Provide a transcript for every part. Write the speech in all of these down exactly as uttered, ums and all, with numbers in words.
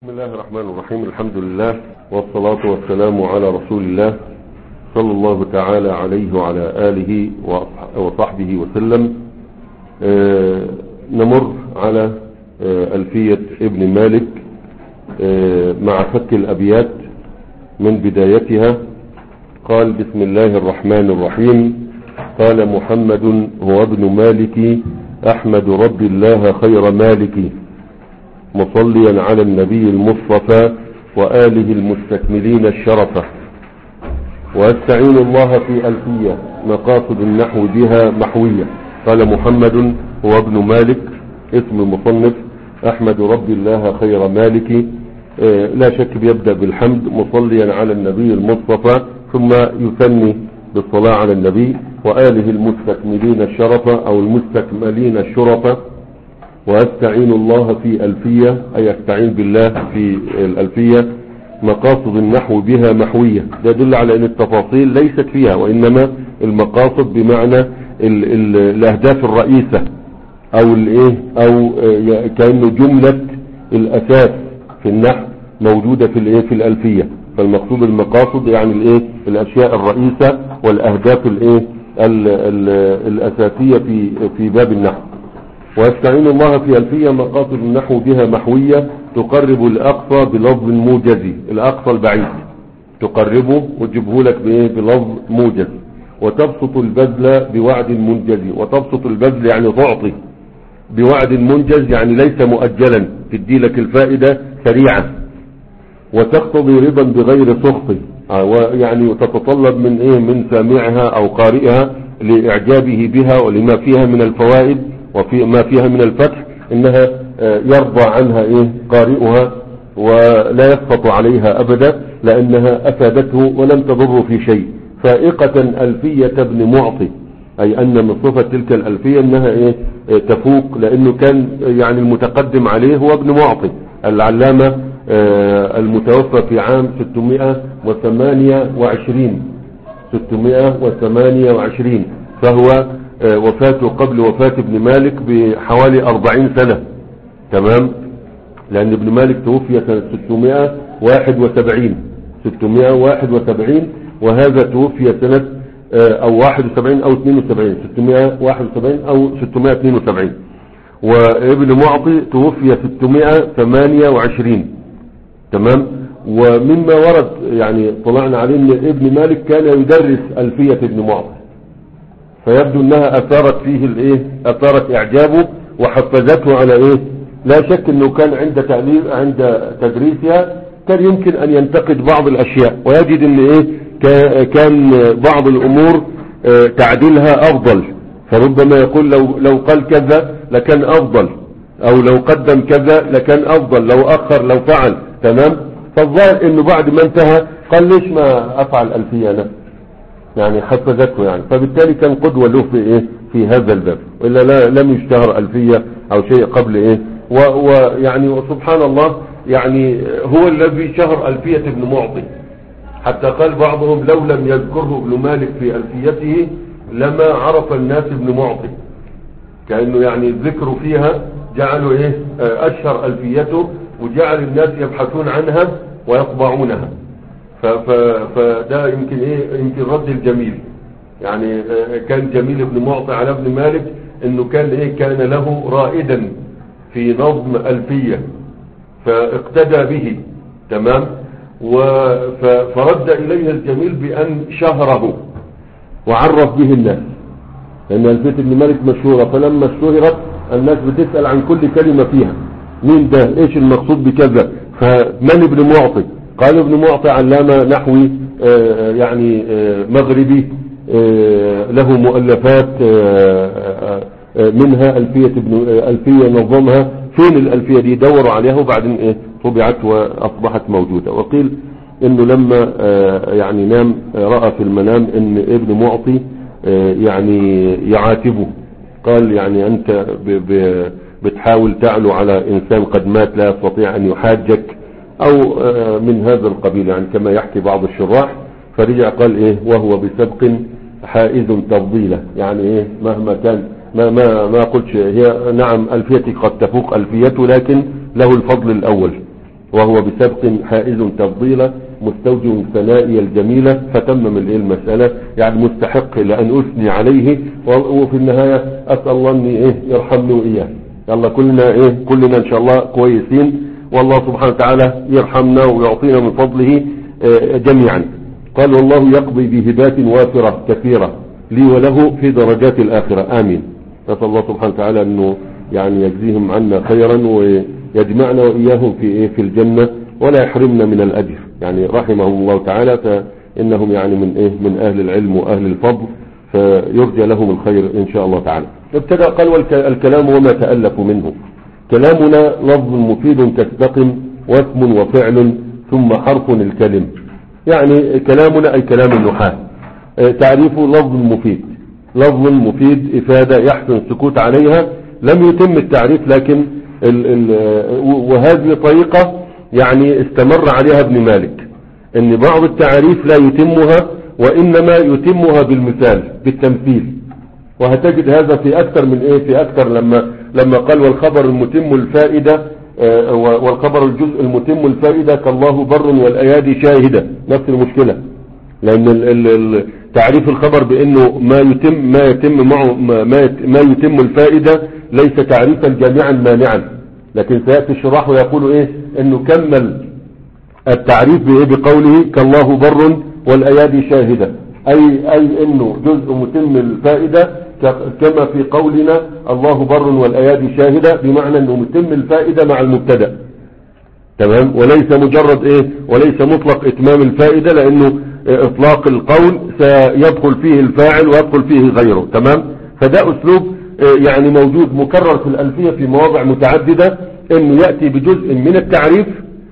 بسم الله الرحمن الرحيم. الحمد لله والصلاة والسلام على رسول الله صلى الله تعالى عليه وعلى آله وصحبه وسلم. آه نمر على آه ألفية ابن مالك آه مع فك الأبيات من بدايتها. قال: بسم الله الرحمن الرحيم. قال: محمد هو ابن مالك أحمد رب الله خير مالك، مصليا على النبي المصطفى وآله المستكملين الشرفة، واستعين الله في ألفية مقاصد النحو بها محوية. قال: محمد هو ابن مالك، اسم المصنف أحمد رب الله خير مالك. آه لا شك بيبدأ بالحمد، مصليا على النبي المصطفى، ثم يثني بالصلاة على النبي وآله المستكملين الشرفة أو المستكملين الشرفة. واستعين الله في ألفية، أي استعين بالله في الألفية مقاصد النحو بها محوية. ده يدل على أن التفاصيل ليست فيها، وإنما المقاصد بمعنى ال ال الأهداف الرئيسة أو الإيه أو كأنه جملة الأساس في النحو موجودة في الإيه في الألفية. فالمقصود المقاصد يعني الإيه الأشياء الرئيسة والأهداف الإيه ال ال الأساسية في في باب النحو. واستعين الله في ألفية مقاصد النحو بها محوية، تقرب الأقصى بلفظ موجز. الأقصى البعيد تقربه وتجيبه لك بلفظ موجز. وتبسط البذل بوعد منجز. وتبسط البذل يعني تعطي بوعد منجز، يعني ليس مؤجلا، تدي لك الفائدة سريعة. وتقتضي رضا بغير سخط، يعني تتطلب من ايه من سامعها او قارئها لإعجابه بها ولما فيها من الفوائد وفي ما فيها من الفتح، انها يرضى عنها ايه قارئها ولا يسقط عليها ابدا، لانها افادته ولم تضر في شيء. فائقة ألفية ابن معطي، اي ان من صفة تلك الألفية انها ايه تفوق، لانه كان يعني المتقدم عليه هو ابن معطي العلامة المتوفى في عام ستمائة وثمانية وعشرين ستمائة وثمانية وعشرين، فهو وفاته قبل وفاة ابن مالك بحوالي أربعين سنة. تمام، لأن ابن مالك توفي سنة ستمائة وواحد وسبعين ستمائة وواحد وسبعين، وهذا توفي سنة أو واحد وسبعين أو اثنين وسبعين ستمائة وواحد وسبعين أو ستمائة واثنين وسبعين. وابن معطي توفي ستمائة وثمانية وعشرين. تمام. ومما ورد يعني طلعنا عليه ان ابن مالك كان يدرس ألفية ابن معطي، فيبدو انها اثارت فيه الايه اثارت اعجابه وحفزته على ايه. لا شك انه كان عند تعليم عند تدريسها كان يمكن ان ينتقد بعض الاشياء، ويجد ان ايه كان بعض الامور تعديلها افضل، فربما يقول لو لو قال كذا لكان افضل، او لو قدم كذا لكان افضل، لو اخر لو فعل. تمام. فالظاهر انه بعد ما انتهى قال: ليش ما افعل ألفية انا؟ يعني حفزته يعني، فبالتالي كان قدوة له في ايه في هذا الباب، والا لا لم يشتهر ألفية او شيء قبل ايه. ويعني وسبحان الله، يعني هو الذي شهر ألفية ابن معطي، حتى قال بعضهم: لو لم يذكره ابن مالك في ألفيته لما عرف الناس ابن معطي. كأنه يعني الذكر فيها جعلوا ايه اشهر ألفيته، وجعل الناس يبحثون عنها ويطبعونها. فده يمكن ايه يمكن رد الجميل، يعني كان جميل ابن معطي على ابن مالك انه كان ايه كان له رائدا في نظم ألفية فاقتدى به. تمام. فرد اليه الجميل بان شهره وعرف به الناس، لان ألفية ابن مالك مشهورة، فلما اشتهرت الناس بتسأل عن كل كلمة فيها، مين ده، ايش المقصود بكذا، فمن ابن معطي؟ قال: ابن معطي علامة نحوي آه يعني آه مغربي، آه له مؤلفات آه آه منها ألفية ابن آه ألفية نظمها. فين الألفية دي؟ دوروا عليها وبعدين ايه طبعت واصبحت موجودة. وقيل انه لما آه يعني نام آه رأى في المنام ان ابن معطي آه يعني يعاتبه، قال: يعني انت ب ب بتحاول تعلو على انسان قد مات لا يستطيع ان يحاجك، او من هذا القبيل، يعني كما يحكي بعض الشراح. فرجع قال ايه: وهو بسبق حائز تفضيله، يعني ايه مهما كان ما ما ما قلتش هي نعم ألفيتي قد تفوق ألفيته، لكن له الفضل الاول، وهو بسبق حائز تفضيلا مستوجب ثنائي الجميلة، فتمم الايه المسألة، يعني مستحق لأن أثني عليه، وفي النهاية أسأل الله أن إيه يرحمني وإياه. يلا كلنا إيه كلنا إن شاء الله كويسين، والله سبحانه وتعالى يرحمنا ويعطينا من فضله جميعا. قال والله يقضي بهبات وافرة كثيرة لي وله في درجات الآخرة، آمين. نسأل الله سبحانه وتعالى أنه يعني يجزيهم عنا خيرا ويجمعنا وإياهم في إيه في الجنة، ولا يحرمنا من الأجر، يعني رحمهم الله تعالى، فإنهم يعني من إيه من أهل العلم وأهل الفضل، فيرجى لهم الخير إن شاء الله تعالى. ابتدأ قال والكلام وما تألف منه. كلامنا لفظ مفيد كاستقم واسم وفعل ثم حرف الكلم. يعني كلامنا أي كلام النحاة، تعريفه لفظ مفيد، لفظ مفيد إفادة يحسن السكوت عليها. لم يتم التعريف، لكن ال ال وهذه طريقة يعني استمر عليها ابن مالك، ان بعض التعريف لا يتمها وإنما يتمها بالمثال بالتمثيل، وهتجد هذا في أكثر من إيه في أكثر لما لما قال والخبر المتم الفائدة والخبر الجزء المتم الفائدة كالله بر والأيادي شاهدة، نفس المشكلة، لأن تعريف الخبر بأنه ما يتم ما يتم معه ما, ما يتم الفائدة ليس تعريفا جامعا مانعا، لكن سيأتي الشراح ويقول إيه إنه كمل التعريف بإيه بقوله كالله بر والأيادي شاهدة، أي أي إنه جزء متم الفائدة كما في قولنا الله بر والأيادي شاهدة، بمعنى إنه متم الفائدة مع المبتدأ، تمام، وليس مجرد إيه وليس مطلق إتمام الفائدة، لأنه إطلاق القول سيدخل فيه الفاعل ويدخل فيه غيره، تمام. فده أسلوب يعني موجود مكرر في الألفية في مواضع متعددة، إنه يأتي بجزء من التعريف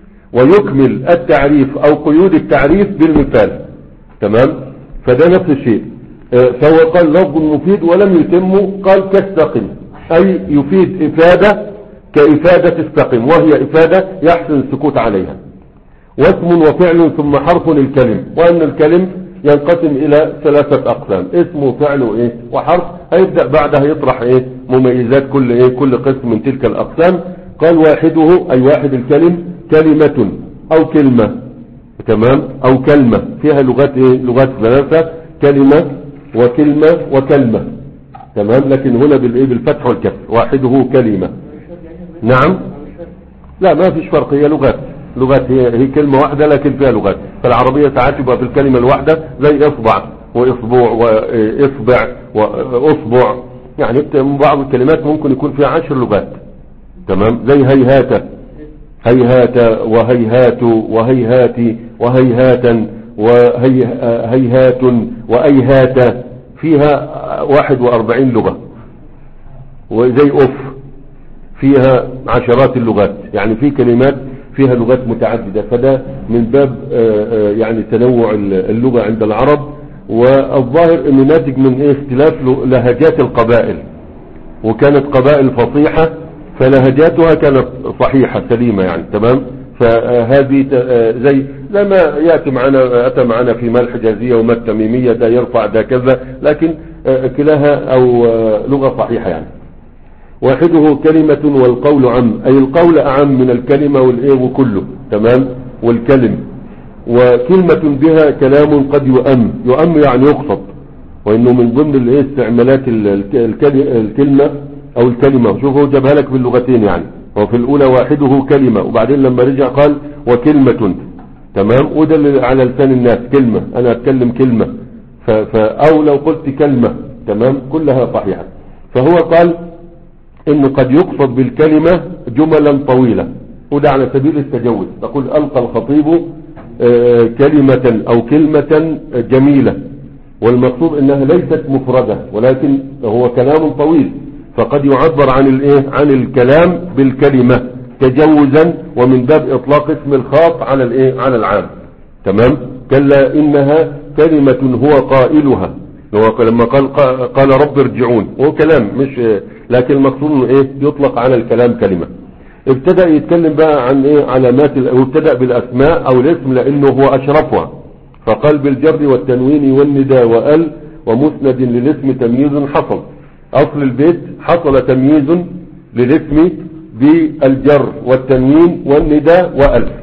ويكمل التعريف أو قيود التعريف بالمثال، تمام. فده نفس الشيء. فهو قال لفظ مفيد ولم يتمه، قال كاستقم، أي يفيد إفادة كإفادة استقم، وهي إفادة يحسن السكوت عليها. واسم وفعل ثم حرف الكلم، وأن الكلم ينقسم إلى ثلاثة أقسام، اسم وفعل وإيه وحرف، هيبدأ بعدها يطرح إيه مميزات كل إيه كل قسم من تلك الأقسام. قال واحده أي واحد الكلم كلمة أو كلمة، تمام، أو كلمة، فيها لغات إيه لغات ثلاثة، كلمة وكلمة وكلمة، تمام، لكن هنا بالإيه بالفتح والكسر، واحده كلمة. نعم، لا ما فيش فرق، هي لغات لغات هي, هي كلمة واحدة لكن فيها لغات. فالعربية ساعات يبقى في الكلمة الواحدة زي إصبع وإصبع وإصبع وأصبع، يعني بعض الكلمات ممكن يكون فيها عشر لغات، تمام، زي هيهات هيهات وهيهات وهيهات وهيهاتا وهيهات وأيهات، فيها واحد وأربعين لغة. وزي أف فيها عشرات اللغات، يعني في كلمات فيها لغات متعددة. فده من باب يعني تنوع اللغة عند العرب، والظاهر انه ناتج من ايه اختلاف لهجات القبائل، وكانت قبائل فصيحة فلهجاتها كانت صحيحة سليمة، يعني تمام. فهذه زي زي ما يأتي معنا أتى معنا في ما الحجازية وما التميمية، ده يرفع ده كذا، لكن كلاها أو لغة صحيحة يعني. واحده كلمة والقول عم، أي القول أعم من الكلمة والإيه وكله، تمام، والكلم. وكلمة بها كلام قد يؤم، يؤم يعني يقصد، وإنه من ضمن الإيه استعمالات الكلمة أو الكلمة. شوفوا جابها لك باللغتين يعني، وفي الأولى واحده كلمة، وبعدين لما رجع قال وكلمة، تمام، وده على لسان الناس كلمة، أنا أتكلم كلمة، أو لو قلت كلمة، تمام، كلها صحيحة. فهو قال إنه قد يقصد بالكلمة جملا طويلة، وده على سبيل التجوز، تقول ألقى الخطيب كلمة أو كلمة جميلة، والمقصود إنها ليست مفردة ولكن هو كلام طويل، فقد يعبر عن الايه عن الكلام بالكلمة تجوزا، ومن باب اطلاق اسم الخاص على الايه على العام، تمام. كلا انها كلمة هو قائلها، لما قال قال رب ارجعون، هو كلام مش، لكن المقصود انه ايه يطلق على الكلام كلمة. ابتدأ يتكلم بقى عن ايه علامات، وابتدأ بالاسماء او الاسم لانه هو اشرفها، فقال بالجر والتنوين والنداء وال ومسند للاسم تمييز حصل. اصل البيت حصل تمييز للاسم بالجر والتنوين والنداء وال،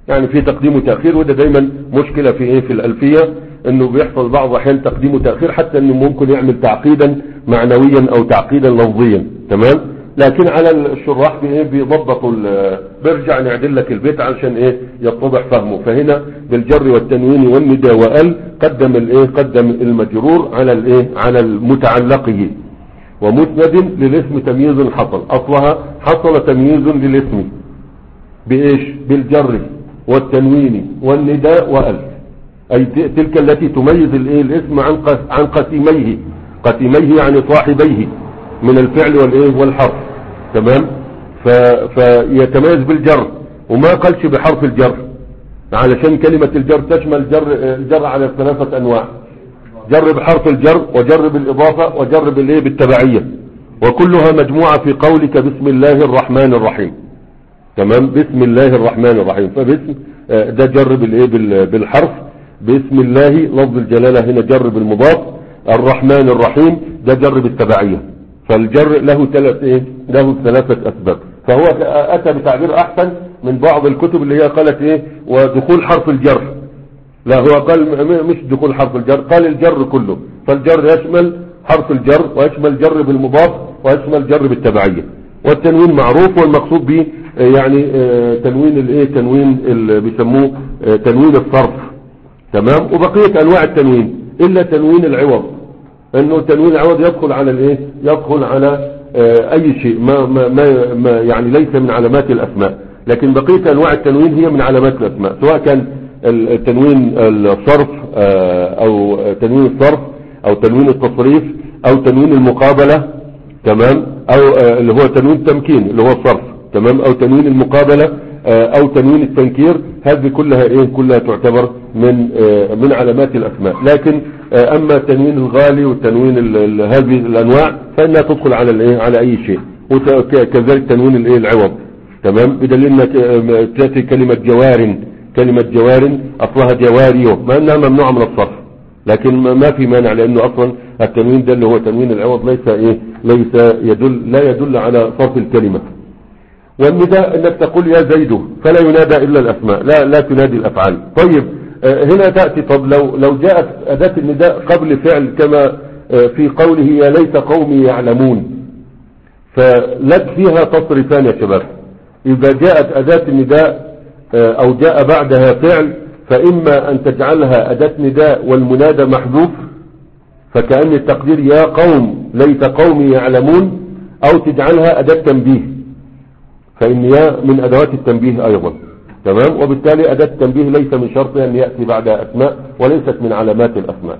يعني في تقديم وتأخير، وده دايما مشكلة في ايه في الألفية، انه بيحصل بعض احيان تقديم وتأخير حتى انه ممكن يعمل تعقيدا معنويا او تعقيدا لفظيا. تمام. لكن على الشراح بايه بيضبطوا، بيرجع نعدل لك البيت علشان ايه يتضح فهمه. فهنا بالجر والتنوين والنداء وال قدم الايه قدم المجرور على الايه على المتعلقه. ومسند للاسم تمييز حصل، اصلها حصل تمييز للاسم بايش؟ بالجر والتنوين والنداء وال، اي تلك التي تميز الايه الاسم عن عن قسيميه. قسيميه يعني صاحبيه من الفعل والايه والحرف. تمام. فيتميز بالجر، وما قالش بحرف الجر علشان كلمة الجر تشمل جر الجر على ثلاثة انواع: جر بحرف الجر، وجر بالاضافة، وجر بالايه بالتبعية، وكلها مجموعة في قولك بسم الله الرحمن الرحيم. تمام. بسم الله الرحمن الرحيم، فباسم ده جر بالايه بالحرف، بسم الله لفظ الجلالة هنا جر بالمضاف، الرحمن الرحيم ده جر بالتبعية. فالجر له ثلاث ايه له ثلاثة اسباب. فهو اتى بتعبير احسن من بعض الكتب اللي هي قالت ايه ودخول حرف الجر. لا، هو قال مش دخول حرف الجر، قال الجر كله. فالجر يشمل حرف الجر، ويشمل جر بالمضاف، ويشمل جر بالتبعية. والتنوين معروف، والمقصود به يعني تنوين الايه تنوين اللي بيسموه تنوين الصرف. تمام. وبقية انواع التنوين الا تنوين العوض، انه تنوين العوض يدخل على الايه يدخل على اه اي شيء ما, ما, ما, ما يعني ليس من علامات الاسماء. لكن بقية انواع التنوين هي من علامات الاسماء، سواء كان التنوين الصرف اه او تنوين الصرف، او تنوين التصريف، او تنوين المقابلة. تمام. او اه اللي هو تنوين التمكين اللي هو الصرف. تمام. او تنوين المقابلة، اه او تنوين التنكير. هذه كلها ايه كلها تعتبر من اه من علامات الاسماء. لكن اما تنوين الغالي والتنوين هذه الانواع فانها تدخل على الايه على اي شيء. وكذلك تنوين الايه العوض. تمام. بدليل انك تاتي كلمة جوار، كلمة جوار اصلها جواريو ما انها ممنوعة من الصرف، لكن ما في مانع، لانه اصلا التنوين ده اللي هو تنوين العوض ليس ايه ليس يدل لا يدل على صرف الكلمة. والنداء انك تقول يا زيد، فلا ينادى الا الاسماء، لا لا تنادي الافعال. طيب هنا تأتي، طب لو لو جاءت أداة النداء قبل فعل كما في قوله يا ليت قومي يعلمون، فلك فيها تصرفان يا شباب. إذا جاءت أداة النداء أو جاء بعدها فعل، فإما أن تجعلها أداة نداء والمنادى محذوف، فكأن التقدير يا قوم ليت قومي يعلمون، أو تجعلها أداة تنبيه، فإن يا من أدوات التنبيه أيضا. تمام. وبالتالي أداة التنبيه ليس من شرطها أن يأتي بعدها أسماء، وليست من علامات الأسماء.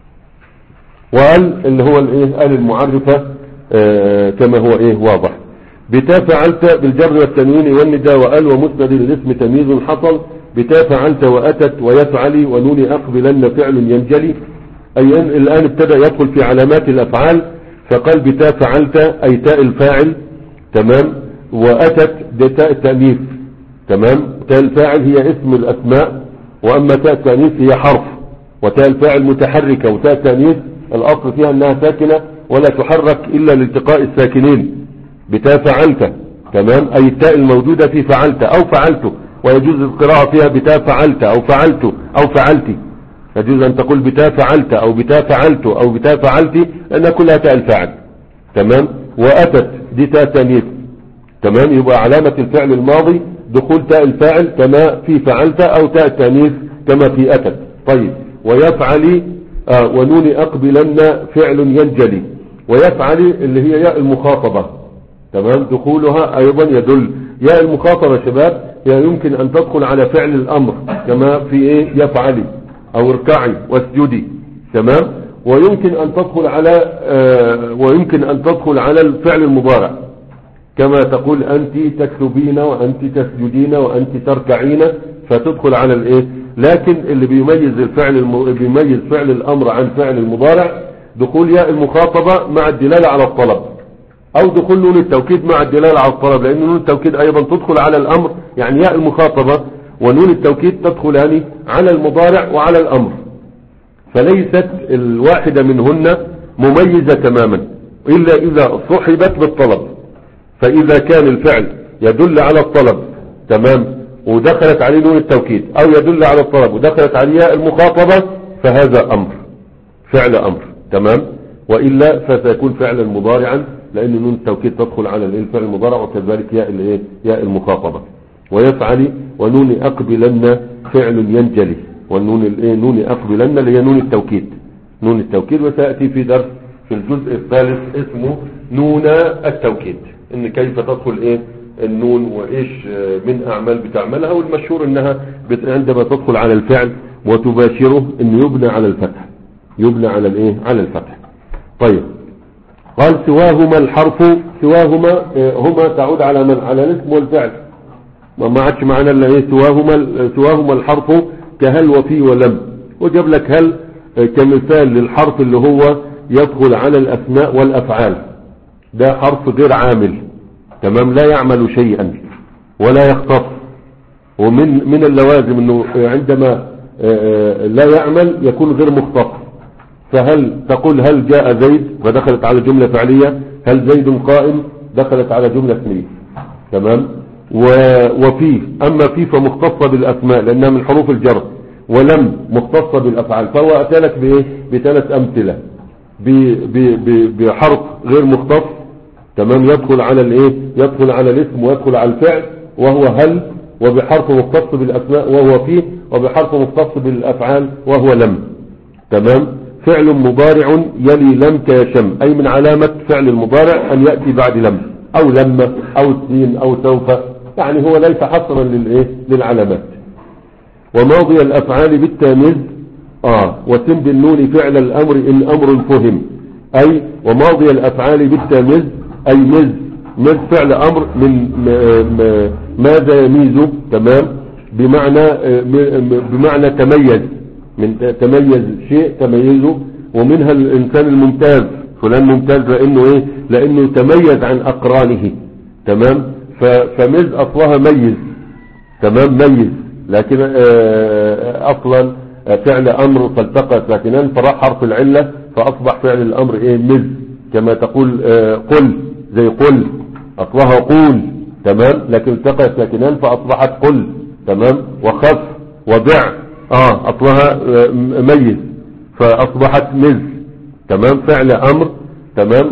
وقال اللي هو الايه قال المعرفة آه كما هو ايه واضح. بتا فعلت بالجر والتنوين والنداء وقال ومسند الاسم تمييز حصل. بتا فعلت وأتت ويفعلي ونون أقبلن فعل ينجلي، أي الآن ابتدأ يدخل في علامات الأفعال. فقال بتا فعلت أي تاء الفاعل. تمام. وأتت تاء التأنيث. تمام. تاء الفاعل هي اسم الأسماء، وأما تاء التأنيث هي حرف. وتاء الفاعل متحركة، وتاء التأنيث الأصل فيها أنها ساكنة ولا تحرك إلا لالتقاء الساكنين. بتاء فعلت. تمام. أي التاء الموجودة في فعلت أو فعلت، ويجوز القراءة فيها بتاء فعلت أو فعلت أو فعلتي. يجوز أن تقول بتاء فعلت أو بتاء فعلت أو بتاء فعلتي، لأنها كلها تاء الفاعل. تمام. وأتت دي تاء التأنيث. تمام. يبقى علامة الفعل الماضي دخول تاء الفاعل كما في فعلت، او تاء التانيث كما في اتت. طيب. ويفعل آه ونون اقبلن فعل ينجلي. ويفعل اللي هي ياء المخاطبة. تمام. دخولها ايضا يدل ياء المخاطبة شباب هي يمكن ان تدخل على فعل الامر كما في ايه يفعلي او اركعي واسجدي. تمام. ويمكن ان تدخل على آه ويمكن ان تدخل على الفعل المضارع كما تقول أنت تكتبين وأنت تسجدين وأنت تركعين، فتدخل على الإيه. لكن اللي بيميز الفعل الم... بيميز فعل الأمر عن فعل المضارع دخول ياء المخاطبة مع الدلالة على الطلب، أو دخول نون التوكيد مع الدلالة على الطلب، لأن نون التوكيد أيضا تدخل على الأمر. يعني ياء المخاطبة ونون التوكيد تدخلان على المضارع وعلى الأمر، فليست الواحدة منهن مميزة تماما إلا إذا صحبت بالطلب. فإذا كان الفعل يدل على الطلب تمام ودخلت عليه نون التوكيد او يدل على الطلب ودخلت عليه المخاطبة فهذا امر فعل امر تمام. وإلا فسيكون فعلا مضارعا لان نون التوكيد تدخل على الفعل المضارع وكذلك ياء الايه ياء المخاطبة. ويفعل ونون اقبلن فعل ينجلي والنون الايه نون اقبلن اللي هي نون التوكيد نون التوكيد وسيأتي في درس في الجزء الثالث اسمه نون التوكيد ان كيف تدخل ايه النون وايش من اعمال بتعملها. والمشهور انها عندما تدخل على الفعل وتباشره انه يبنى على الفتح يبنى على الايه على الفتح. طيب قال سواهما الحرف سواهما هما تعود على من على الاسم والفعل ما عادش معنا الا ايه سواهما سواهما الحرف كهل وفي ولم وجاب لك هل كمثال للحرف اللي هو يدخل على الاسماء والافعال. ده حرف غير عامل تمام لا يعمل شيئا ولا يختص ومن من اللوازم انه عندما لا يعمل يكون غير مختص. فهل تقول هل جاء زيد فدخلت على جملة فعلية هل زيد قائم دخلت على جملة اسمية تمام. وفيه اما فيه فمختصة بالاسماء لانها من حروف الجر ولم مختصة بالافعال. فهو اتى لك بايه بثلاث امثلة بحرف غير مختص تمام يدخل على الايه يدخل على الاسم ويدخل على الفعل وهو هل وبحرف مختص بالاسماء وهو فيه وبحرف مختص بالافعال وهو لم تمام. فعل مضارع يلي لم كيشم اي من علامة فعل المضارع ان يأتي بعد لم او لما او السين او سوف يعني هو ليس حصرا للايه للعلامات. وماضي الافعال بالتاميز اه وسم بالنون فعل الامر ان امر فهم اي وماضي الافعال بالتاميز اي مز مز فعل امر من ماذا يميز تمام بمعنى بمعنى تميز من تميز شيء تميزه. ومنها الانسان الممتاز فلان ممتاز لانه ايه لانه تميز عن اقرانه تمام. فمز اصلها ميز تمام ميز لكن اصلا فعل امر فالتقى ساكنان فراح حرف العلة فاصبح فعل الامر ايه مز كما تقول قل زي قل اصلها قول تمام لكن التقى ساكنان فاصبحت قل تمام. وخف وبع اه اصلها ميز فاصبحت مز تمام فعل امر تمام.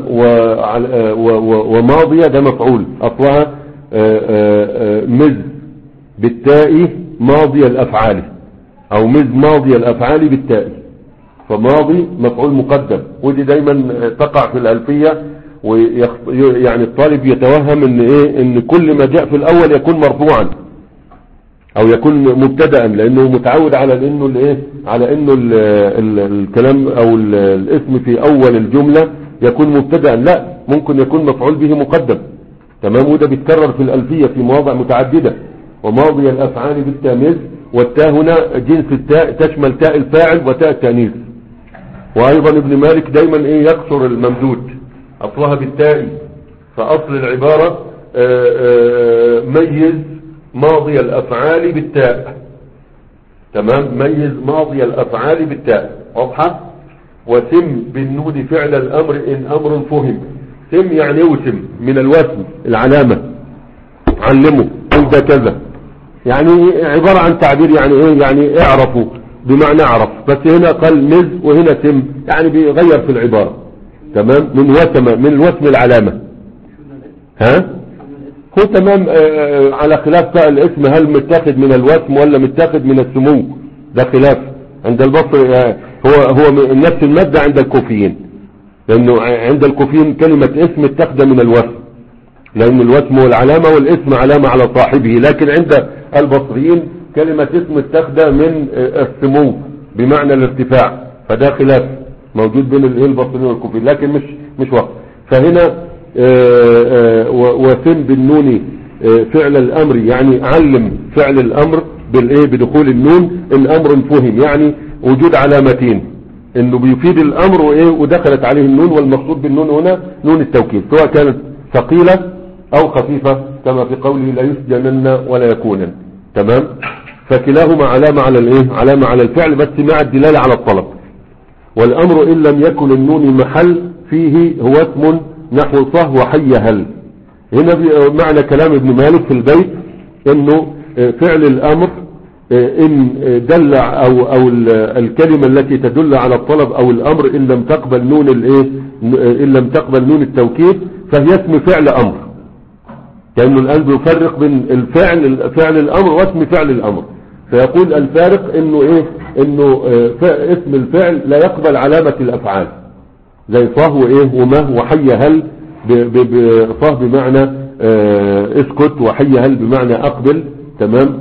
وماضية ده مفعول اصلها مز بالتاء ماضي الافعال او مز ماضي الافعال بالتاء فماضي مفعول مقدم. ودي دايما تقع في الالفية ويعني الطالب يتوهم ان ايه ان كل ما جاء في الاول يكون مرفوعا او يكون مبتدأ لانه متعود على انه الايه على انه ال ال الكلام او ال الاسم في اول الجملة يكون مبتدأ. لا ممكن يكون مفعول به مقدم تمام. وده بيتكرر في الالفية في مواضع متعددة. وماضي الافعال بالتاميز والتاء هنا جنس التاء تشمل تاء الفاعل وتاء التانيث. وايضا ابن مالك دايما ايه يكسر الممدود اصلها بالتاء فاصل العبارة آآ آآ ميز ماضي الافعال بالتاء تمام ميز ماضي الافعال بالتاء واضحة. وسم بالنون فعل الامر ان امر فهم سم يعني وسم من الوسم العلامة علمه عند كذا يعني عبارة عن تعبير يعني ايه يعني اعرفوا بمعنى اعرف بس هنا قال مز وهنا سم يعني بيغير في العبارة تمام من وسم من الوسم العلامة ها هو تمام آه على خلاف بقى الاسم هل متاخد من الوسم ولا متاخد من السمو ده خلاف عند البصري آه هو هو نفس المادة عند الكوفيين لانه عند الكوفيين كلمة اسم متاخده من الوسم لان الوسم هو العلامة والاسم علامة على صاحبه. لكن عند البصريين كلمة اسم متاخده من السمو بمعنى الارتفاع فده خلاف موجود بين البصريين والكوفيين لكن مش مش وقت. فهنا وسم بالنون فعل الامر يعني علم فعل الامر بالايه بدخول النون ان امر فهم يعني وجود علامتين انه بيفيد الامر وايه ودخلت عليه النون والمقصود بالنون هنا نون التوكيد سواء كانت ثقيلة او خفيفة كما في قوله لا يسجنن ولا يكونن تمام. فكلاهما علامة على الايه علامة على الفعل بس مع الدلالة على الطلب. والامر ان لم يكن النون محل فيه هو اسم نحو صه وحي هل. هنا معنى كلام ابن مالك في البيت انه فعل الامر ان دل او او الكلمة التي تدل على الطلب او الامر ان لم تقبل نون الايه ان لم تقبل نون التوكيد فهي اسم فعل امر. كأنه الان بيفرق بين الفعل فعل الامر واسم فعل الامر، فيقول الفارق انه ايه انه اسم الفعل لا يقبل علامة الافعال زي صه وايه ومه وحي هل. صه بمعنى اه اسكت، وحي هل بمعنى اقبل. تمام.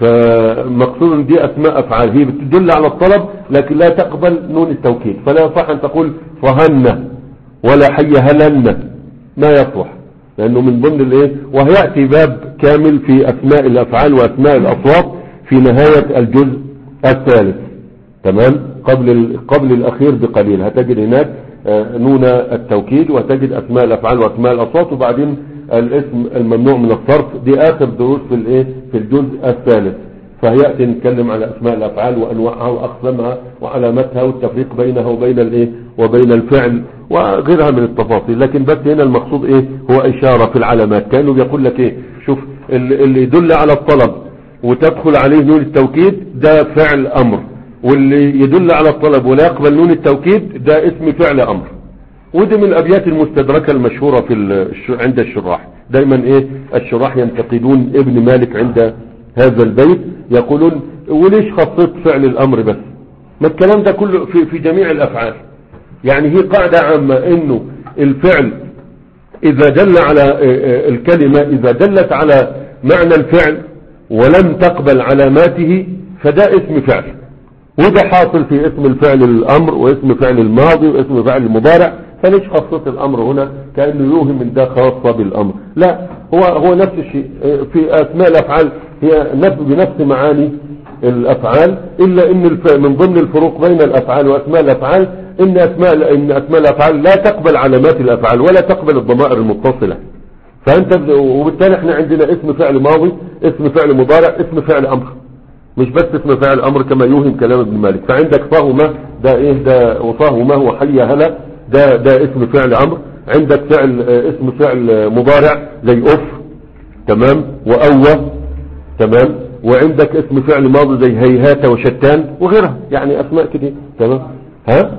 فمقصود دي اسماء افعال هي بتدل على الطلب لكن لا تقبل نون التوكيد، فلا يصح ان تقول صهن ولا حي هلن، ما يصلح لانه من ضمن الايه. وهيأتي باب كامل في اسماء الافعال واسماء الاصوات في نهاية الجزء الثالث. تمام. قبل قبل الاخير بقليل هتجد هناك نون التوكيد وتجد اسماء الافعال واسماء الاصوات، وبعدين الاسم الممنوع من الصرف. دي اخر دروس في الايه في الجزء الثالث. فهيأتي نتكلم على اسماء الافعال وانواعها واقسامها وعلاماتها والتفريق بينها وبين الايه وبين الفعل وغيرها من التفاصيل. لكن بس هنا المقصود ايه هو اشارة في العلامات، كأنه بيقول لك ايه شوف اللي يدل على الطلب وتدخل عليه نون التوكيد ده فعل امر، واللي يدل على الطلب ولا يقبل نون التوكيد ده اسم فعل امر. ودي من الابيات المستدركة المشهورة في الش... عند الشراح. دايما ايه الشراح ينتقدون ابن مالك عند هذا البيت، يقولون وليش خصيت فعل الامر بس؟ ما الكلام ده كله في, في جميع الافعال. يعني هي قاعدة عامة انه الفعل اذا دل على الكلمة اذا دلت على معنى الفعل ولم تقبل علاماته فده اسم فعل. وده حاصل في اسم الفعل الامر واسم فعل الماضي واسم فعل المضارع. فليش خاصة الامر هنا كأنه يوهم من ده خاصة بالامر؟ لا، هو هو نفس الشيء في اسماء الافعال، هي نفس بنفس معاني الافعال، الا ان من ضمن الفروق بين الافعال واسماء الافعال ان اسماء ان اسماء الافعال لا تقبل علامات الافعال ولا تقبل الضمائر المتصلة. فانت وبالتالي احنا عندنا اسم فعل ماضي، اسم فعل مضارع، اسم فعل امر، مش بس اسم فعل امر كما يوهم كلام ابن مالك. فعندك فهمه ده ايه ده وفهمه وحي هلا ده ده اسم فعل امر. عندك فعل اسم فعل مضارع زي اف. تمام. واوى. تمام. وعندك اسم فعل ماضي زي هيهات وشتان وغيرها، يعني اسماء كده. تمام. ها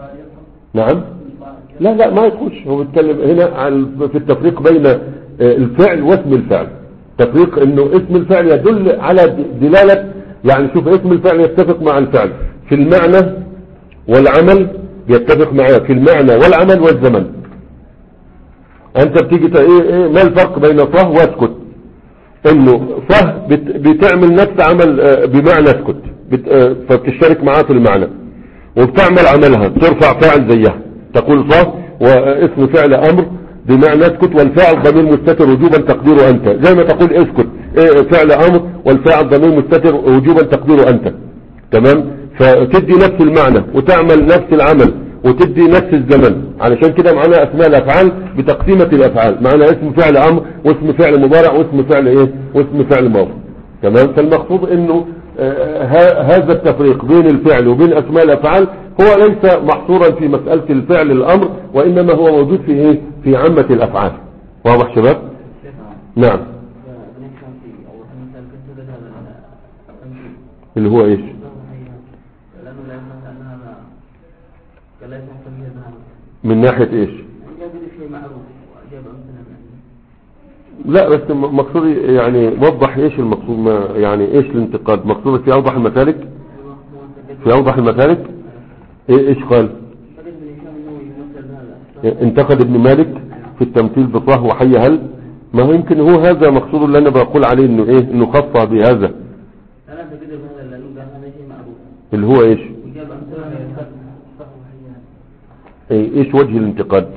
نعم. لا لا ما يدخلش، هو بيتكلم هنا في التفريق بين الفعل واسم الفعل. تفريق انه اسم الفعل يدل على دلالة، يعني شوف اسم الفعل يتفق مع الفعل في المعنى والعمل، يتفق معاه في المعنى والعمل والزمن. انت بتيجي ايه ايه ما الفرق بين صه واسكت؟ انه صه بت بتعمل نفس عمل بمعنى اسكت، فبتشترك معاه في المعنى وبتعمل عملها، ترفع فاعل زيها تقول صه واسم فعل امر بمعنى اسكت، والفاعل ضمير مستتر وجوبا تقديره انت، زي ما تقول اسكت فعل امر والفاعل ضمير مستتر وجوبا تقديره انت. تمام. فتدي نفس المعنى وتعمل نفس العمل وتدي نفس الزمن. علشان كده معنا اسماء الافعال بتقسيمة الافعال، معنا اسم فعل امر واسم فعل مضارع واسم فعل ايه واسم فعل ماضي. تمام. فالمقصود انه آه هذا التفريق بين الفعل وبين اسماء الافعال هو ليس محصورا في مسألة الفعل الامر، وانما هو موجود في ايه في عامة الافعال. واضح شباب؟ نعم. اللي هو ايش؟ من ناحية ايش؟ لا بس مقصودي يعني وضح ايش المقصود، ما يعني ايش الانتقاد؟ مقصودك في اوضح المسالك؟ في اوضح المسالك ايش قال؟ انتقد ابن مالك في التمثيل بصه وحي هل. ما هو يمكن هو هذا مقصود اللي انا بقول عليه انه ايه انه خصه بهذا اللي هو ايش ايش وجه الانتقاد؟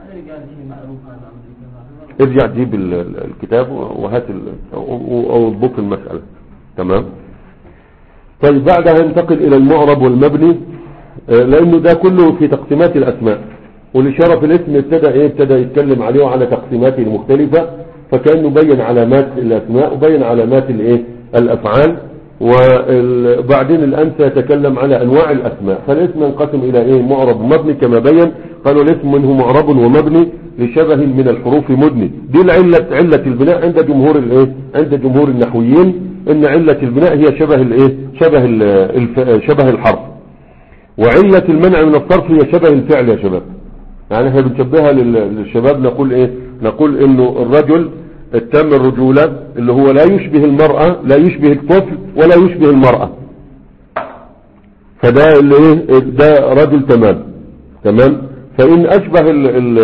ارجع جيب الكتاب وهات او اضبط المسألة. تمام. طيب بعدها ننتقل الى المعرب والمبني، لانه ده كله في تقسيمات الاسماء، والاشارة في الاسم ابتدى ايه ابتدى يتكلم عليه وعلى تقسيماته المختلفة، فكأنه بين علامات الاسماء وبين علامات الايه الافعال. وبعدين الآن سيتكلم على أنواع الأسماء. فالاسم ينقسم إلى إيه؟ معرب ومبني كما بين. قالوا الاسم منه معرب ومبني لشبه من الحروف مدني. دي العلة، علة البناء عند جمهور الإيه؟ عند جمهور النحويين إن علة البناء هي شبه الإيه؟ شبه الف... شبه الحرف. وعلة المنع من الصرف هي شبه الفعل يا شباب. يعني احنا بنشبهها للشباب نقول إيه؟ نقول إنه الرجل التام الرجولة اللي هو لا يشبه المرأة، لا يشبه الطفل ولا يشبه المرأة، فده اللي ايه؟ ده رجل تمام. تمام. فإن أشبه ال ال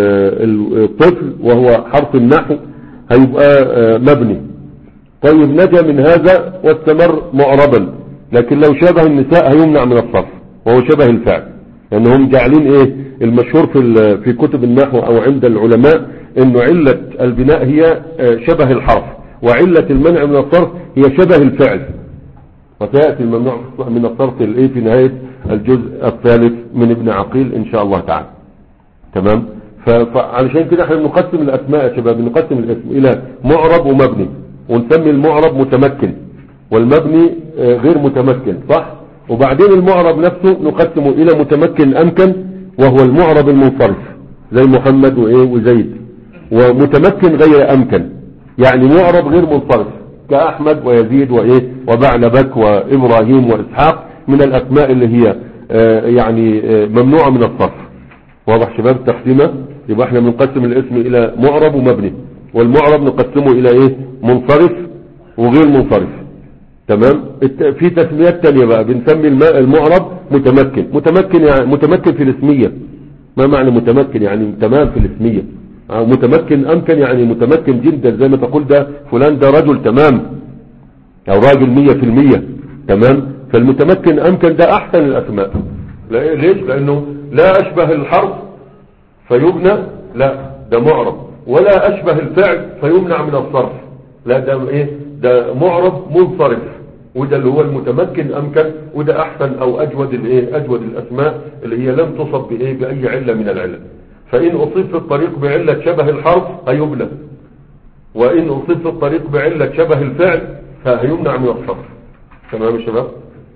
ال الطفل وهو حرف النحو هيبقى مبني. طيب نجا من هذا واستمر معربا، لكن لو شبه النساء هيمنع من الصرف وهو شبه الفعل، لأنهم جعلين ايه المشهور في في كتب النحو او عند العلماء انه علة البناء هي شبه الحرف، وعلة المنع من الصرف هي شبه الفعل. وسيأتي الممنوع من الصرف الايه في نهاية الجزء الثالث من ابن عقيل ان شاء الله تعالى. تمام. فعلشان كده احنا بنقسم الاسماء يا شباب، بنقسم الاسم الى معرب ومبني، ونسمي المعرب متمكن والمبني غير متمكن، صح؟ وبعدين المعرب نفسه نقسمه الى متمكن امكن وهو المعرب المنصرف زي محمد وايه وزيد، ومتمكن غير امكن يعني معرب غير منصرف كاحمد ويزيد وايه وبعلبك وابراهيم واسحاق من الاسماء اللي هي آه يعني آه ممنوعة من الصرف. واضح شباب التقسيمة؟ يبقى احنا بنقسم الاسم الى معرب ومبني، والمعرب نقسمه الى ايه؟ منصرف وغير منصرف. تمام. في تسميات تانية بقى بنسمي المعرب متمكن. متمكن يعني متمكن في الاسمية. ما معنى متمكن؟ يعني تمام في الاسمية. متمكن امكن يعني متمكن جدا، زي ما تقول ده فلان ده رجل تمام او راجل مية في المية. تمام. فالمتمكن امكن ده احسن الاسماء. لا ليش؟ لانه لا اشبه الحرف فيبنى، لا ده معرب، ولا اشبه الفعل فيمنع من الصرف، لا ده ايه؟ ده معرب منصرف، وده اللي هو المتمكن امكن، وده احسن او اجود الايه؟ اجود الاسماء اللي هي لم تصب بايه؟ باي علة من العلل. فان اصيب في الطريق بعلة شبه الحرف هيبنى، وان اصيب في الطريق بعلة شبه الفعل فهيمنع من الصرف. تمام يا شباب؟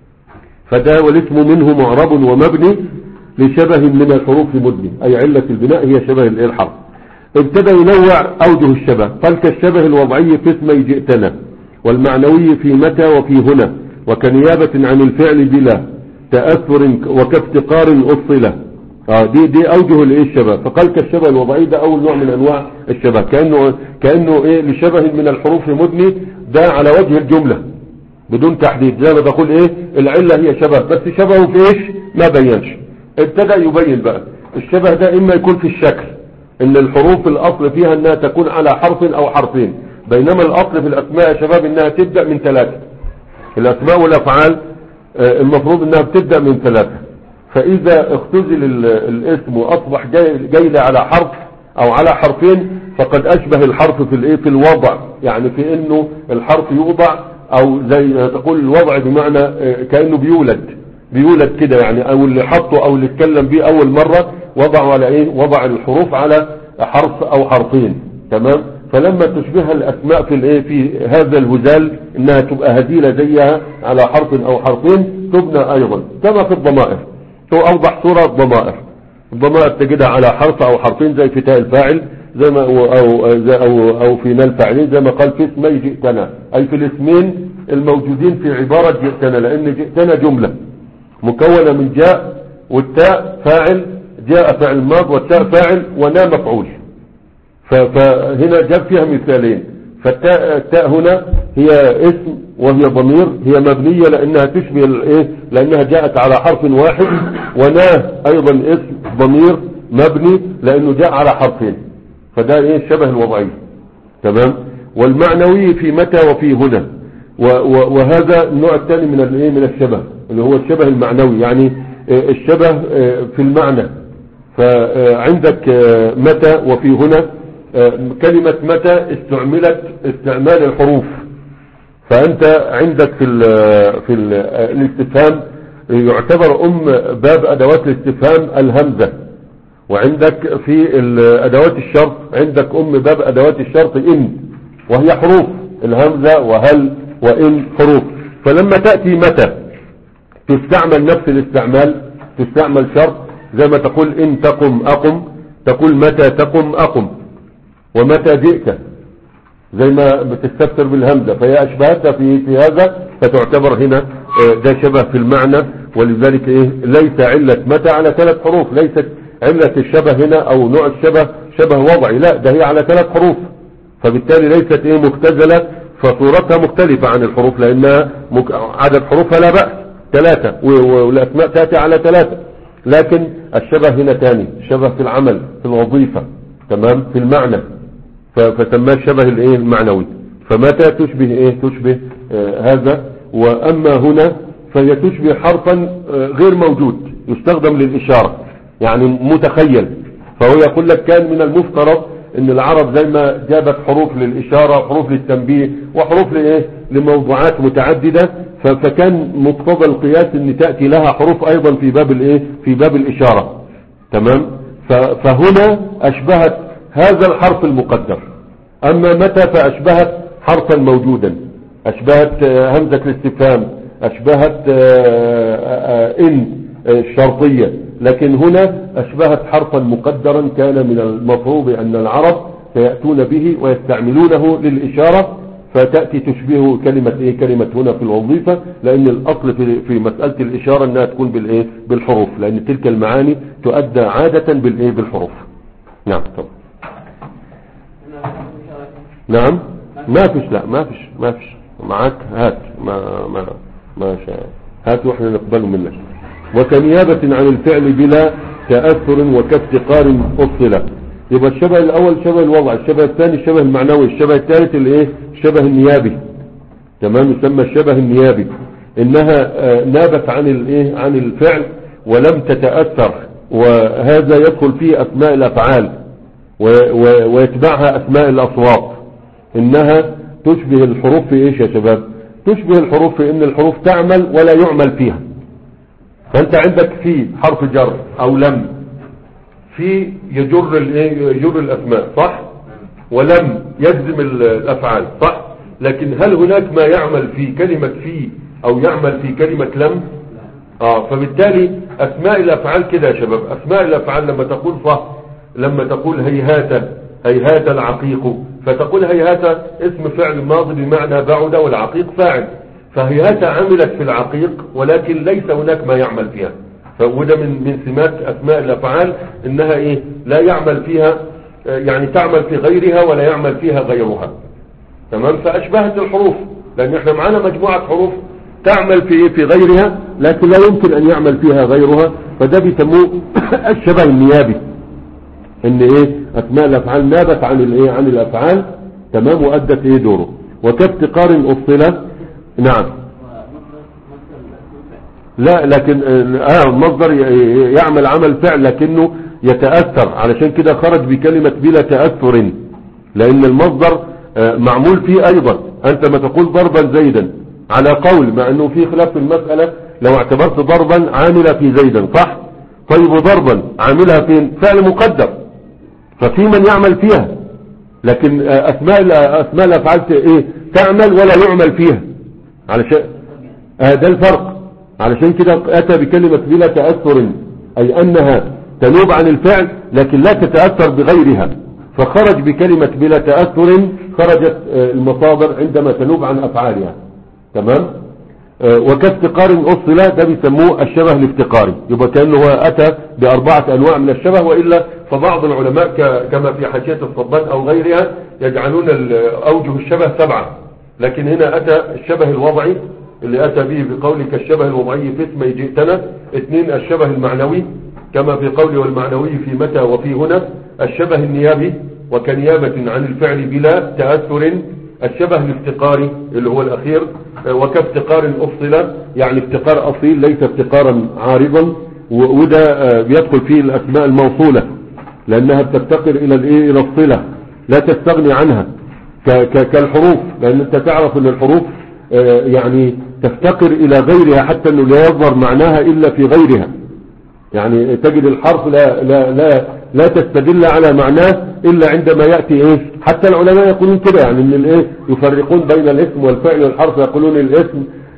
فده والاسم منه معرب ومبني لشبه من الحروف مدني، اي علة البناء هي شبه الايه؟ الحرف. ابتدى ينوع اوجه الشبه. قال كالشبه الوضعي في اسمي جئتنا، والمعنوي في متى وفي هنا، وكنيابة عن الفعل بلا تأثر وكافتقار أصله. اه دي دي اوجه الايه؟ الشبه. فقال كالشبه الوضعي ده اول نوع من انواع الشبه، كانه كانه ايه؟ لشبه من الحروف مدني، ده على وجه الجمله بدون تحديد، زي ما بقول ايه؟ العله هي شبه، بس شبهه في ايش؟ ما بينش. ابتدى يبين بقى الشبه ده اما يكون في الشكل، ان الحروف الاصل فيها انها تكون على حرف او حرفين، بينما الاصل في الاسماء يا شباب انها تبدا من ثلاثه. الاسماء والافعال المفروض انها بتبدا من ثلاثه. فاذا اختزل الاسم واصبح جاي, جاي على حرف او على حرفين فقد اشبه الحرف في الايه؟ في الوضع، يعني في انه الحرف يوضع، او زي تقول الوضع بمعنى كانه بيولد بيولد كده يعني، او اللي حطه او اللي اتكلم بيه اول مرة وضعوا على ايه؟ وضع الحروف على حرف او حرفين. تمام. فلما تشبه الاسماء في الايه؟ في هذا الهزال انها تبقى هزيلة زيها على حرف او حرفين تبنى ايضا، كما في الضمائر. تو اوضح صورة الضمائر. الضمائر تجدها على حرف او حرفين زي فتاء الفاعل، زي ما او او او, أو في نال فاعلين، زي ما قال في اسمي جئتنا، اي في الاسمين الموجودين في عبارة جئتنا، لان جئتنا جملة مكونة من جاء، والتاء فاعل، جاء فاعل ماض، والتاء فاعل، ونا مفعول. فهنا جاب فيها مثالين. فالتاء التاء هنا هي اسم وهي ضمير، هي مبنية لانها تشبه الايه؟ لانها جاءت على حرف واحد. ونا ايضا اسم ضمير مبني لانه جاء على حرفين. فده ايه؟ الشبه الوضعي. تمام. والمعنوي في متى وفي هنا، وهذا النوع الثاني من الايه؟ من الشبه اللي هو الشبه المعنوي، يعني الشبه في المعنى. فعندك متى وفي هنا، كلمة متى استعملت استعمال الحروف، فأنت عندك في ال في ال الاستفهام يعتبر أم باب أدوات الاستفهام الهمزة، وعندك في أدوات الشرط عندك أم باب أدوات الشرط إن، وهي حروف الهمزة وهل وإن حروف. فلما تأتي متى تستعمل نفس الاستعمال، تستعمل شرط زي ما تقول إن تقم أقم، تقول متى تقم أقم، ومتى جئت زي ما بتستفسر بالهمزة، فهي أشبهتها في في هذا، فتعتبر هنا ده شبه في المعنى. ولذلك إيه ليس علة متى على ثلاث حروف، ليست علة الشبه هنا أو نوع الشبه شبه وضعي، لا ده هي على ثلاث حروف، فبالتالي ليست إيه مختزلة، فصورتها مختلفة عن الحروف لأنها مك... عدد حروفها لا بأس ثلاثة، والأسماء تأتي على ثلاثة، لكن الشبه هنا تاني، شبه في العمل في الوظيفة، تمام، في المعنى، فسماه الشبه الايه المعنوي. فمتى تشبه ايه تشبه آه هذا. واما هنا فهي تشبه حرفا آه غير موجود يستخدم للاشارة، يعني متخيل. فهو يقول لك كان من المفترض ان العرب زي ما جابت حروف للاشارة وحروف للتنبيه وحروف لايه لموضوعات متعددة، فكان مقتضى القياس ان تأتي لها حروف ايضا في باب الايه في باب الاشارة، تمام. فهنا اشبهت هذا الحرف المقدر. اما متى فاشبهت حرفا موجودا، اشبهت همزة الاستفهام، اشبهت ان الشرطية، لكن هنا اشبهت حرفا مقدرا كان من المفروض ان العرب سيأتون به ويستعملونه للاشارة، فتأتي تشبهه كلمة ايه كلمة هنا في الوظيفة، لان الاصل في, في مسألة الاشارة انها تكون بالايه بالحروف، لان تلك المعاني تؤدى عادة بالايه بالحروف. نعم طبعا. نعم ما فيش، لا ما فيش ما فيش معاك، هات ما ما ما شاء هات واحنا نقبله منك. وكنيابة عن الفعل بلا تأثر وكافتقار أصلة. يبقى الشبه الاول شبه الوضع، الشبه الثاني الشبه المعنوي، الشبه الثالث الايه الشبه النيابي، تمام، يسمى الشبه النيابي، انها نابت عن الايه عن الفعل ولم تتأثر، وهذا يدخل فيه اسماء الافعال ويتبعها اسماء الاصوات. انها تشبه الحروف في ايش يا شباب؟ تشبه الحروف في ان الحروف تعمل ولا يعمل فيها. فانت عندك في حرف جر او لم، في يجر الايه يجر الاسماء صح، ولم يجزم الافعال صح، لكن هل هناك ما يعمل في كلمة في او يعمل في كلمة لم؟ اه فبالتالي اسماء الافعال كده يا شباب، اسماء الافعال لما تقول صح، لما تقول هيهات هيهات العقيق، فتقول هيهات اسم فعل ماضي بمعنى بعد والعقيق فاعل، فهيهات عملت في العقيق ولكن ليس هناك ما يعمل فيها. فوده من من سمات اسماء الافعال انها ايه لا يعمل فيها، يعني تعمل في غيرها ولا يعمل فيها غيرها، تمام. فاشبهت الحروف، لان احنا معانا مجموعة حروف تعمل في ايه في غيرها لكن لا يمكن ان يعمل فيها غيرها، فده بيسموه الشبه النيابي، ان ايه اسماء الافعال نابت عن الايه عن الافعال، تمام، وادت ايه دوره. وكافتقار افصله. نعم لا لكن اه المصدر يعمل عمل فعل لكنه يتأثر، علشان كده خرج بكلمة بلا تأثر، لان المصدر معمول فيه ايضا. انت ما تقول ضربا زيدا على قول، مع انه في خلاف في المسألة، لو اعتبرت ضربا عاملة في زيدا صح، طيب وضربا عاملها فين؟ فعل مقدر، ففي من يعمل فيها، لكن اسماء اسماء الافعال ايه تعمل ولا يعمل فيها، علشان آه ده الفرق. علشان كده اتى بكلمة بلا تأثر، اي انها تنوب عن الفعل لكن لا تتأثر بغيرها، فخرج بكلمة بلا تأثر، خرجت المصادر عندما تنوب عن افعالها، تمام. وكافتقار أصلة ده بيسموه الشبه الافتقاري، يبقى كأنه هو أتى بأربعة أنواع من الشبه، وإلا فبعض العلماء كما في حاشية الصبان أو غيرها يجعلون أوجه الشبه سبعة، لكن هنا أتى الشبه الوضعي اللي أتى به بقولك الشبه الوضعي في اسمي جئتنا. اثنين الشبه المعنوي كما في قولي والمعنوي في متى وفي هنا. الشبه النيابي وكنيابة عن الفعل بلا تأثر. الشبه الافتقاري اللي هو الأخير، وكافتقار أفصل، يعني افتقار أصيل ليس افتقارا عارضا، وده بيدخل فيه الأسماء الموصولة لأنها بتفتقر إلى الإيه إلى الصلة، لا تستغني عنها كالحروف، لأن أنت تعرف أن الحروف يعني تفتقر إلى غيرها حتى أنه لا يظهر معناها إلا في غيرها. يعني تجد الحرف لا لا لا لا تستدل على معناه إلا عندما يأتي إيه. حتى العلماء يقولون كده، يعني من الإيه يفرقون بين الاسم والفعل والحرف، يقولون الاسم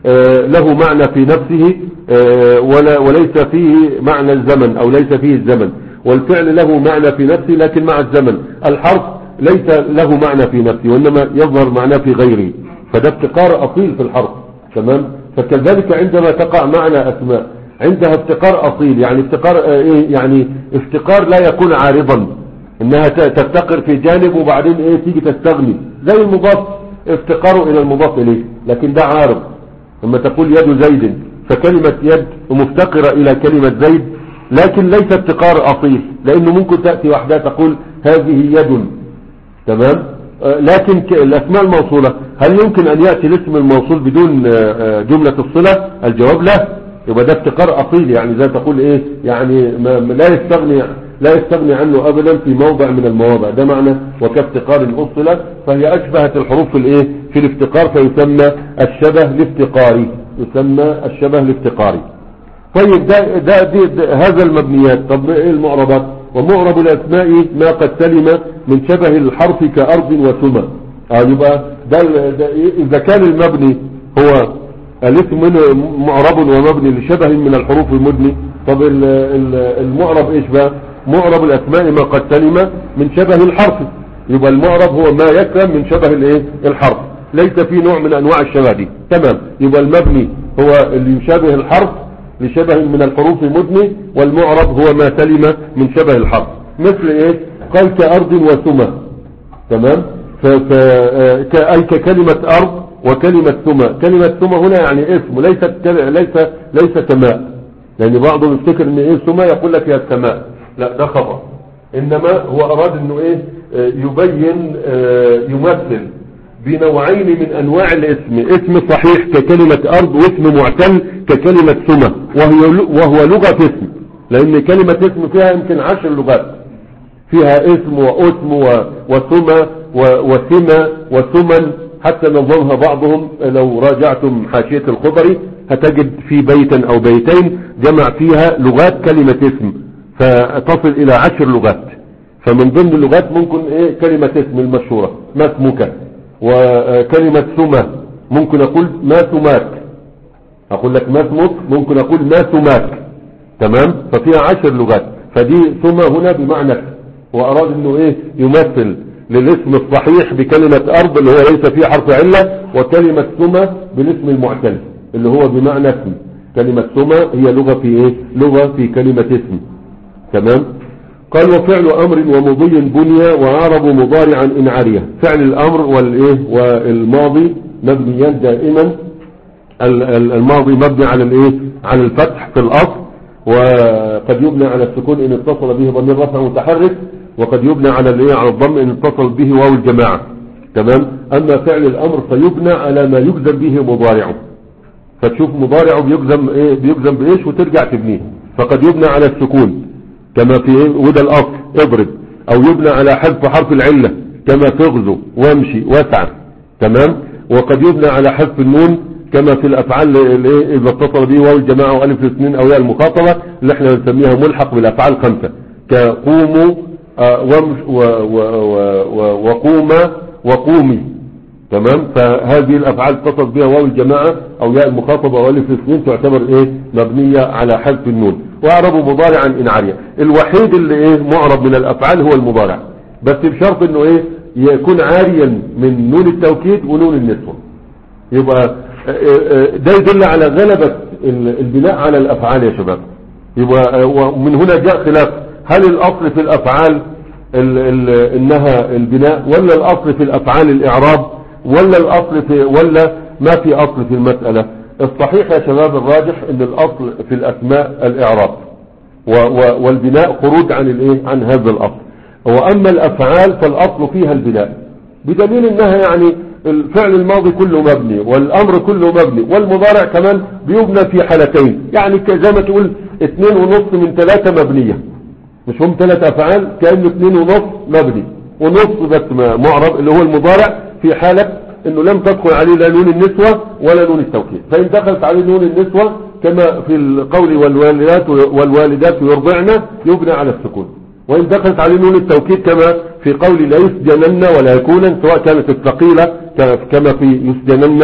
له معنى في نفسه ولا وليس فيه معنى الزمن أو ليس فيه الزمن، والفعل له معنى في نفسه لكن مع الزمن. الحرف ليس له معنى في نفسه وإنما يظهر معناه في غيره، فده افتقار أصيل في الحرف. تمام. فكذلك عندما تقع معنى أسماء عندها افتقار أصيل، يعني افتقار ايه؟ يعني افتقار لا يكون عارضا، انها تفتقر في جانب وبعدين ايه تيجي تستغني، زي المضاف افتقاره الى المضاف اليه، لكن ده عارض. لما تقول يد زيد فكلمة يد مفتقرة الى كلمة زيد، لكن ليس افتقار اصيل، لانه ممكن تأتي وحدها تقول هذه يد. تمام. لكن الاسماء الموصولة هل يمكن ان يأتي الاسم الموصول بدون جملة الصلة؟ الجواب لا، يبقى ده افتقار اصيل، يعني زي تقول ايه، يعني ما لا يستغني لا يستغني عنه ابدا في موضع من المواضع، ده معنى وكافتقار الاصلة، فهي اشبهت الحروف في الايه في الافتقار، فيسمى الشبه الافتقاري، يسمى الشبه الافتقاري. طيب ده, ده, ده, ده هذا المبنيات. طب ايه المعربات؟ ومعرب الاسماء ما قد سلم من شبه الحرف كارض وسمى. اه يبقى ده, ده اذا كان المبني هو الاسم معرب ومبني لشبه من الحروف المبني، طب المعرب ايش بقى؟ معرب الاسماء ما قد سلم من شبه الحرف، يبقى المعرب هو ما يسلم من شبه الايه الحرف، ليس في نوع من انواع الشبه دي. تمام. يبقى المبني هو اللي يشابه الحرف لشبه من الحروف المبني، والمعرب هو ما سلم من شبه الحرف. مثل ايه؟ قال كأرض وسمى. تمام. اي ككلمة ارض وكلمة سمى. كلمة سمى هنا يعني اسم، ليست ليس ليس سماء، لان يعني بعضهم يفتكر ان ايه سمى يقول لك يا السماء، لا ده خطأ، انما هو اراد انه ايه يبين يمثل بنوعين من انواع الاسم، اسم صحيح ككلمة ارض، واسم معتل ككلمة سمى، وهي وهو لغة اسم، لان كلمة اسم فيها يمكن عشر لغات، فيها اسم واسم وسمى وسمى وسمن، حتى نظمها بعضهم. لو راجعتم حاشية الخضري هتجد في بيتا او بيتين جمع فيها لغات كلمة اسم، فتصل الى عشر لغات. فمن ضمن اللغات ممكن ايه كلمة اسم المشهورة ما اسمك، وكلمة سمى ممكن اقول ما سماك، اقول لك ما اسمك، ممكن اقول ما سماك. تمام. ففيها عشر لغات، فدي سمى هنا بمعنى، واراد انه ايه يمثل للاسم الصحيح بكلمة ارض اللي هو ليس فيه حرف علة، وكلمة سمى بالاسم المعتل اللي هو بمعنى اسم. كلمة سمى هي لغة في ايه لغة في كلمة اسم. تمام. قال وفعل امر ومضي بني وعرب مضارعا ان عريه. فعل الامر والايه والماضي مبنيان دائما، الماضي مبني على الايه على الفتح في الاصل، وقد يبنى على السكون ان اتصل به ضمير رفع متحرك، وقد يبنى على الايه على الضم ان اتصل به واو الجماعه. تمام. اما فعل الامر فيبنى على ما يجزم به مضارعه، فتشوف مضارعه بيجزم ايه بيجزم بايش وترجع تبنيه، فقد يبنى على السكون كما في ايه وده الاصل اضرب، او يبنى على حذف حرف العله كما تغزو وامشي واسعى. تمام. وقد يبنى على حذف النون كما في الافعال الايه اذا اتصل به واو الجماعه والف الاثنين او ياء المخاطبه اللي احنا بنسميها ملحق بالافعال الخمسه، كقوموا وقوما وقومي. تمام. فهذه الافعال اتصل بها واو الجماعه او ياء المخاطبه والف الاثنين تعتبر ايه مبنيه على حذف النون. واعرب مضارعا ان عريه. الوحيد اللي ايه معرب من الافعال هو المضارع، بس بشرط انه ايه يكون عاريا من نون التوكيد ونون النسوه. يبقى ده يدل على غلبة البناء على الافعال يا شباب. يبقى ومن هنا جاء خلاف، هل الاصل في الافعال ال ال انها البناء، ولا الاصل في الافعال الاعراب، ولا الاصل في ولا ما في اصل في المسألة؟ الصحيح يا شباب الراجح ان الاصل في الاسماء الاعراب، والبناء خروج عن الايه عن هذا الاصل. واما الافعال فالاصل فيها البناء، بدليل انها يعني الفعل الماضي كله مبني، والامر كله مبني، والمضارع كمان بيبنى في حالتين، يعني زي ما تقول اثنين ونص من ثلاثة مبنية، مش هم ثلاث افعال كأنه اثنين ونص مبني، ونص بس معرب اللي هو المضارع في حالة انه لم تدخل عليه لا نون النسوة ولا نون التوكيد. فان دخلت عليه نون النسوة كما في القول والوالدات والوالدات يرضعن يبنى على السكون، وان دخلت عليه نون التوكيد كما في قول لا يسجنن ولا يكونن، سواء كانت الثقيلة كما في يسجنن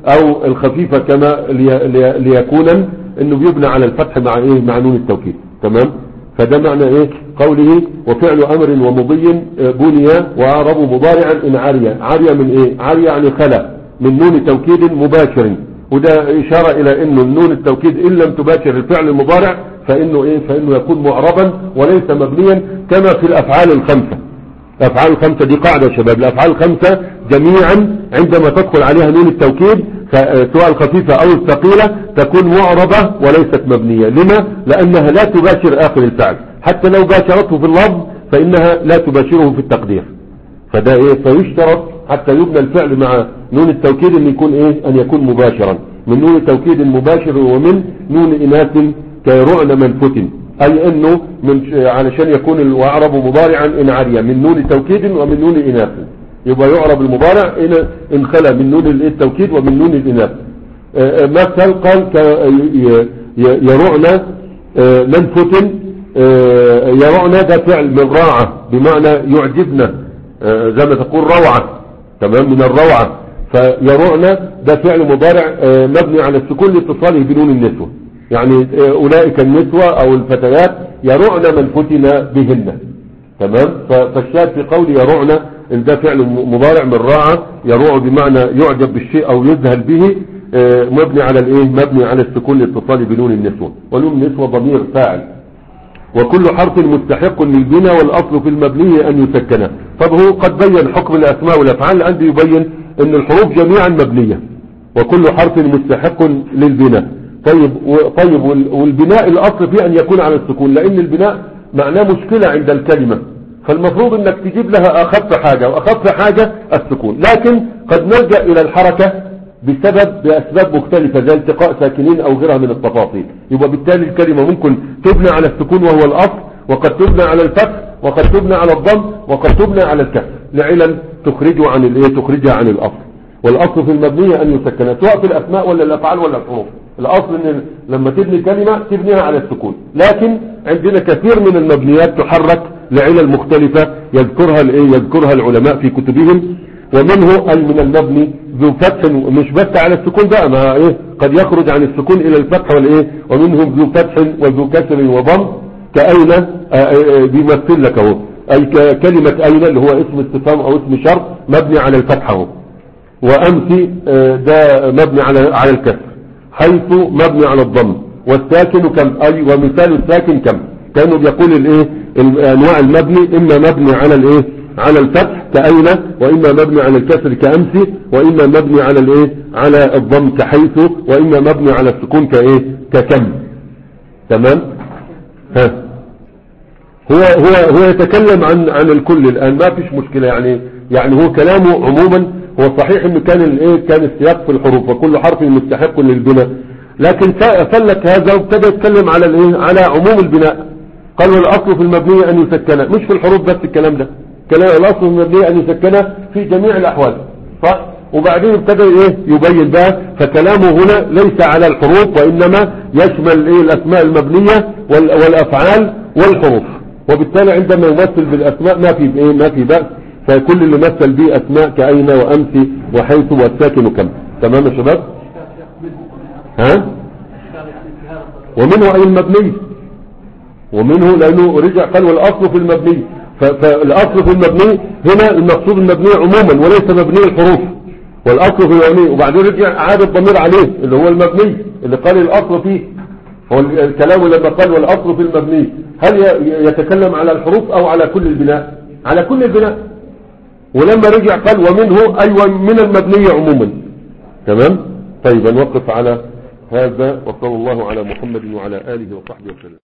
او الخفيفة كما لي لي ليكونا انه بيبنى على الفتح مع ايه مع نون التوكيد. تمام. فده معنى ايه قوله وفعل امر ومضي بني واعرب مضارعا ان عارية. عارية من ايه؟ عارية يعني خلا من نون توكيد مباشر، وده اشارة الى انه النون التوكيد ان لم تباشر الفعل المضارع فانه ايه فانه يكون معربا وليس مبنيا كما في الافعال الخمسة. الافعال الخمسة دي قاعدة يا شباب، الافعال الخمسة جميعا عندما تدخل عليها نون التوكيد سواء الخفيفة او الثقيلة تكون معربة وليست مبنية. لما؟ لانها لا تباشر اخر الفعل، حتى لو باشرته في اللفظ فانها لا تباشره في التقدير. فده ايه فيشترط حتى يبنى الفعل مع نون التوكيد ان يكون ايه ان يكون مباشرا من نون توكيد مباشر ومن نون اناث كيرعن منفت، اي انه من علشان يكون العرب مضارعا ان عارية من نون توكيد ومن نون اناث، يبقى يعرب المضارع ان ان خلا من نون التوكيد ومن نون الاناث. مثل قال يرعن منفت، يرعن ده فعل من راعة بمعنى يعجبنا زي ما تقول روعة. تمام. من الروعة. فيرعن ده فعل مضارع مبني على السكون لاتصاله بنون النسوة، يعني اولئك النسوة او الفتيات يرعن من فتن بهن. تمام. فالشاهد في قول يرعن ده فعل مضارع من راعة، يروع بمعنى يعجب بالشيء او يذهل به، مبني على الايه مبني على السكون لاتصاله بنون النسوة، ونون النسوة ضمير فاعل. وكل حرف مستحق للبناء والاصل في المبني ان يسكنه. طب هو قد بين حكم الاسماء والافعال عندي يبين ان الحروف جميعا مبنية وكل حرف مستحق للبناء. طيب طيب والبناء الاصل فيه ان يكون على السكون، لان البناء معناه مشكلة عند الكلمة، فالمفروض انك تجيب لها اخف حاجة، واخف حاجة السكون، لكن قد نلجأ الى الحركة بسبب باسباب مختلفة زي التقاء ساكنين او غيرها من التفاصيل. يبقى بالتالي الكلمة ممكن تبنى على السكون وهو الاصل، وقد تبنى على الفتح، وقد تبنى على الضم، وقد تبنى على الكسر لعلل تخرجه عن الايه تخرجها عن الاصل. والاصل في المبنية ان يسكن سواء في الاسماء ولا الافعال ولا الحروف. الاصل ان لما تبني كلمة تبنيها على السكون، لكن عندنا كثير من المبنيات تحرك لعلل مختلفة يذكرها الايه يذكرها العلماء في كتبهم. ومنه اي من المبني ذو فتح، مش بس على السكون بقى، ما ايه قد يخرج عن السكون الى الفتح والايه ومنهم ذو فتح وذو كسر وضم كأين بيمثل لك اهو، اي كلمة اين اللي هو اسم استفهام او اسم شرط مبني على الفتح اهو. وامسي ده مبني على على الكسر، حيث مبني على الضم، والساكن كم اي ومثال الساكن كم. كانوا بيقول الايه انواع المبني اما مبني على الايه على الفتح كأين، واما مبني على الكسر كأمسي، واما مبني على الايه على الضم كحيث، واما مبني على السكون كايه ككم. تمام. ها هو هو هو يتكلم عن عن الكل الان، ما فيش مشكلة يعني يعني هو كلامه عموما هو صحيح انه كان الايه كان السياق في الحروف وكل حرف مستحق للبناء، لكن فلك هذا وابتدى يتكلم على الايه على عموم البناء. قال والاصل في المبنية ان يسكن، مش في الحروف بس الكلام ده، كلام الاصل في المبنية ان يسكن في جميع الاحوال، صح. وبعدين ابتدى ايه يبين بقى، فكلامه هنا ليس على الحروف وانما يشمل ايه الاسماء المبنية والافعال والحروف. وبالتالي عندما يمثل بالاسماء ما في ايه ما في بأس، فكل اللي مثل به اسماء كأين وامسي وحيث والساكن كم. تمام يا شباب. ها ومنه اي المبني، ومنه لانه رجع قال والاصل في المبني، فالاصل في المبني هنا المقصود المبني عموما وليس مبني الحروف، والاصل في المبني وبعدين رجع عاد الضمير عليه اللي هو المبني اللي قال الاصل فيه. هو الكلام لما قال والاصل في المبني هل يتكلم على الحروف او على كل البناء؟ على كل البناء. ولما رجع قال ومنه ايوه من المبني عموما. تمام. طيب نوقف على هذا، وصلى الله على محمد وعلى آله وصحبه وسلم.